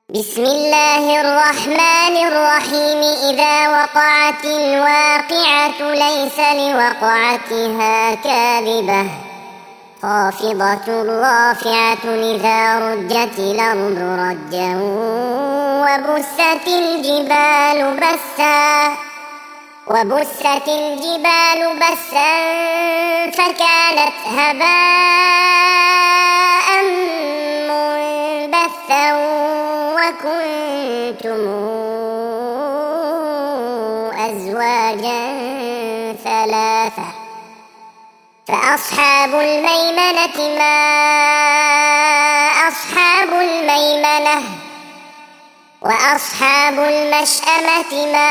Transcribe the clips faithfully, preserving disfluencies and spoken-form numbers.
بسم الله الرحمن الرحيم. إذا وقعت الواقعة ليس لوقعتها كاذبة خافضة رافعة إذا رجت الأرض رجا وبست الجبال بسا وبست الجبال بسا فكانت هباء منبثا وكنتم أزواجا ثلاثة فأصحاب الميمنة ما أصحاب الميمنة وأصحاب المشأمة ما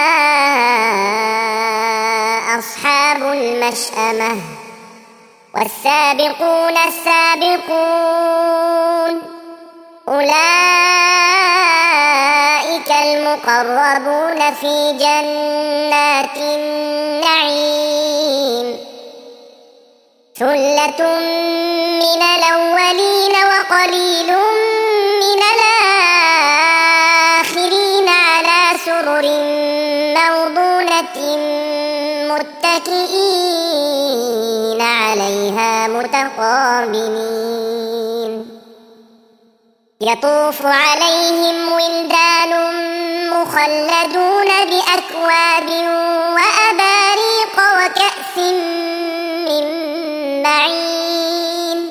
أصحاب المشأمة والسابقون السابقون أولئك المقربون في جنات النعيم ثلة من الأولين وقليل من الآخرين على سرر موضونة متكئين عليها متقابلين يطوف عليهم ولدان مخلدون بأكواب وأباريق وكأس من معين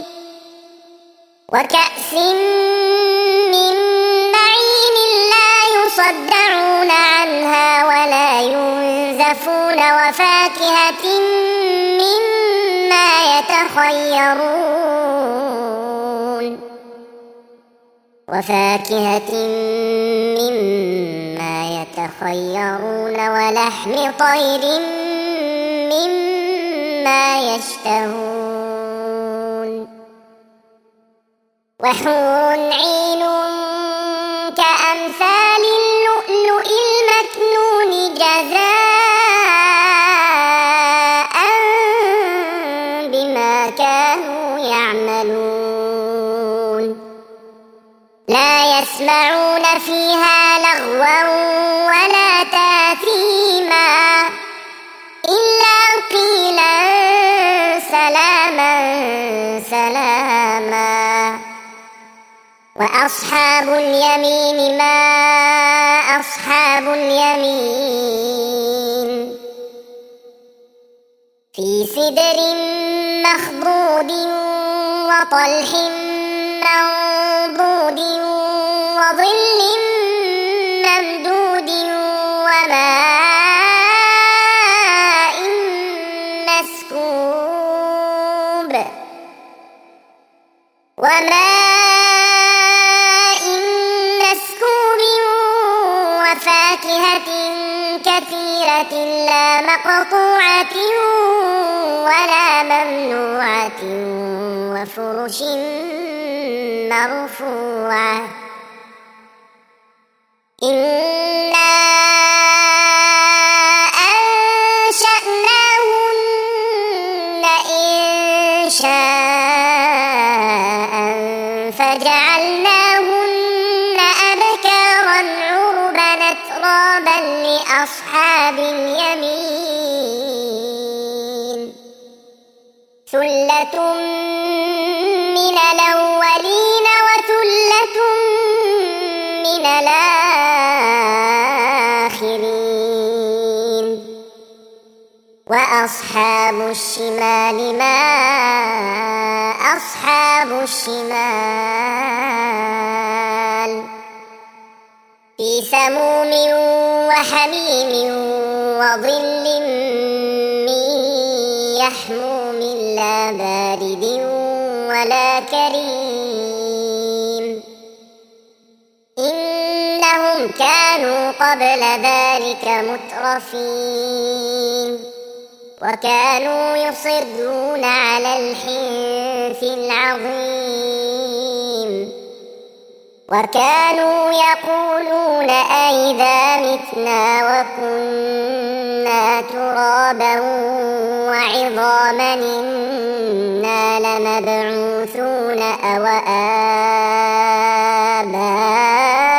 وكأس من معين لا يصدعون عنها ولا ينزفون وفاكهة مما يتخيرون وفاكهة مما يتخيرون ولحم طير مما يشتهون وحور عين كأمثال اللؤلؤ المكنون جزاء بما كانوا يعملون لا يسمعون فيها لغوا ولا تأثيما إلا قيلا سلاما سلاما وأصحاب اليمين ما أصحاب اليمين في سدر مخضود وطلح منضود وظل ممدود وماء مسكوب وماء مسكوب وفاكهة كثيرة لا مقطوعة ولا ممنوعة وفرش مرفوعة إنا أنشأناهن إنشاء فجعلناهن أبكارا عربا أترابا لأصحاب اليمين ثلة من الأولين وثلة من الآخرين وأصحاب الشمال ما أصحاب الشمال في سموم وحميم وظل من يحموم لا بارد ولا كريم إنهم كانوا قبل ذلك مترفين وكانوا يصرون على الحنث العظيم وكانوا يقولون أئذا متنا وكنا ترابا وعظاما إنا لمبعوثون أو آباؤنا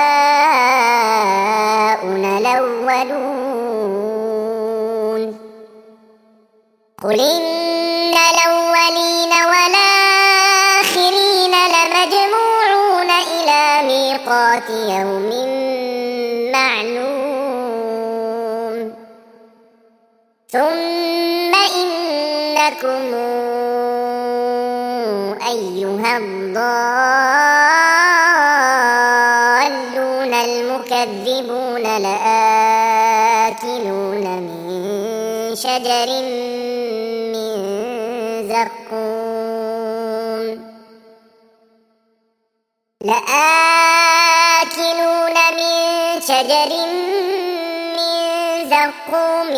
لميقات يوم معلوم ثم إنكم أيها الضالون المكذبون لآكلون من شجر من زقوم لآكلون من شجر من زقوم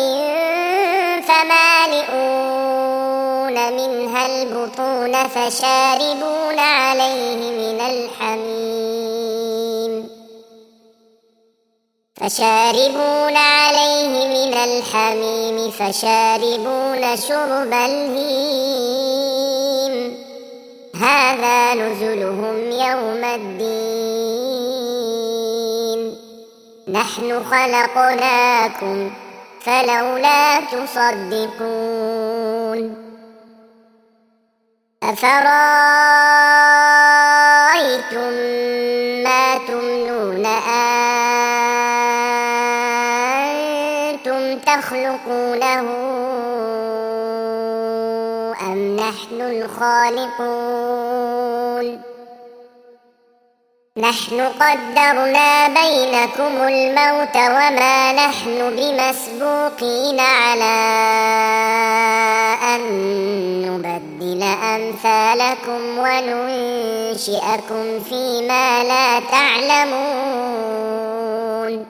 فمالئون منها البطون فشاربون عليه من الحميم فشاربون عليه من الحميم فشاربون شرب الهيم هذا نزلهم يوم الدين نحن خلقناكم فلولا تصدقون أفرأيتم ما تمنون أنتم تخلقونه أم نحن الخالقون نحن قدرنا بينكم الموت وما نحن بمسبوقين على أن نبدل أمثالكم وننشئكم فيما لا تعلمون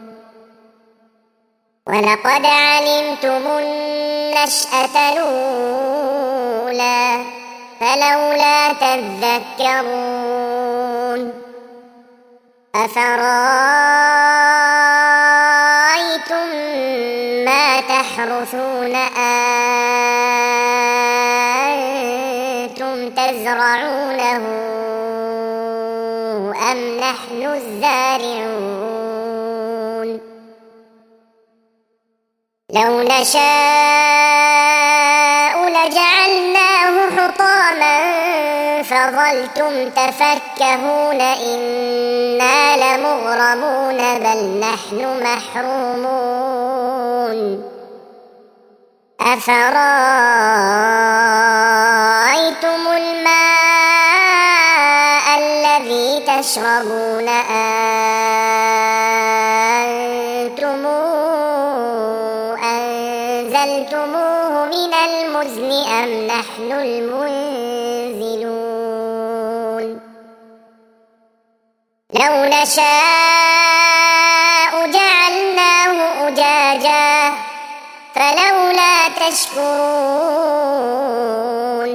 ولقد علمتم النشأة الأولى فلولا تذكرون أفرأيتم ما تحرثون أنتم تزرعونه أم نحن الزارعون لو نشاء لجعلناه حطاما فظلتم تفكهون إنا لمغرمون بل نحن محرومون أفرأيتم الماء الذي تشربون أنتم أنزلتموه من المزن أم نحن المنزلون لو نشاء جعلناه أجاجا فلولا تشكرون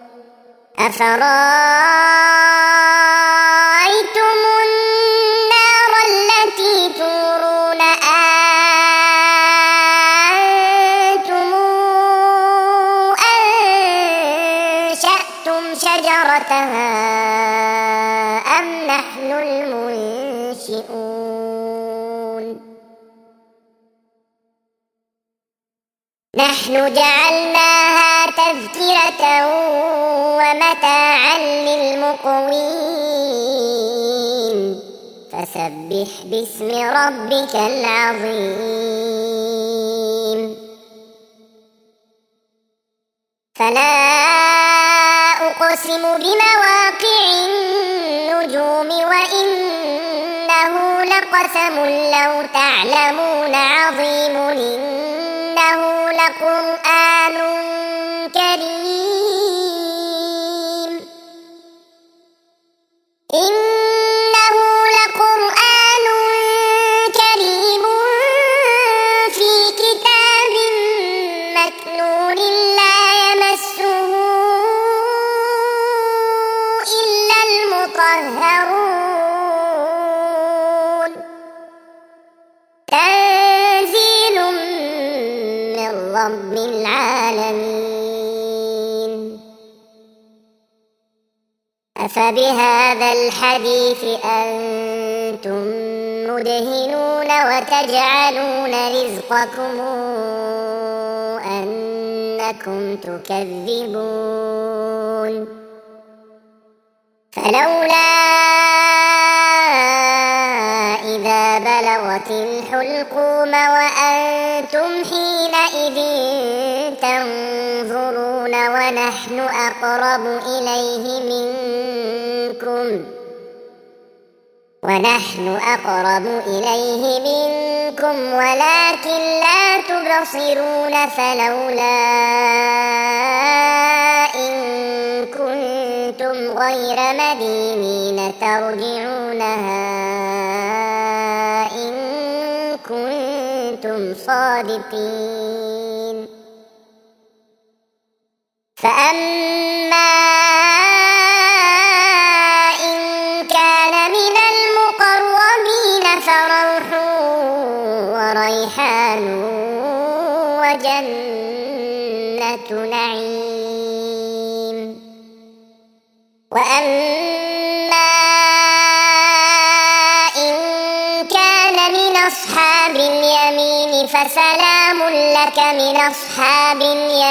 أفرأيتم النار التي تورون أنتم أنشأتم شجرتها أم نحن المنشئون نحن جعلناها تذكرة ومتاعا للمقوين فسبح باسم ربك العظيم فلا أقسم بمواقع النجوم وإنه لقسم لو تعلمون عظيم إنه لقرآن كريم إنه لقرآن كريم في كتاب مكنون لا يمسه إلا المطهرون تنزيل من رب العالمين أفبهذا الحديث أنتم مدهنون وتجعلون رزقكم أنكم تكذبون فلولا بلغت الحلقوم وأنتم حينئذ تنظرون ونحن أقرب إليه منكم ونحن أقرب إليه منكم ولكن لا تبصرون فلولا إن كنتم غير مدينين ترجعونها إن كنتم صادقين فأما إن كان من المقربين فروح وريحان وجنة نعيم وأما إن كان من أصحاب اليمين فسلام لك من أصحاب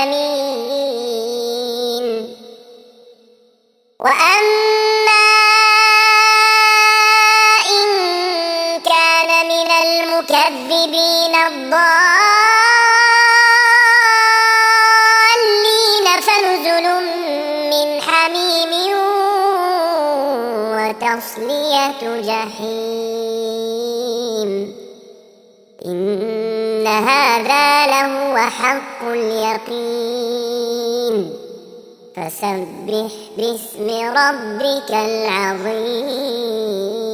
اليمين وأما إن كان من المكذبين الضالين فنزل من حميم وتصلية جحيم إن هذا لهو حق اليقين فسبح باسم ربك العظيم.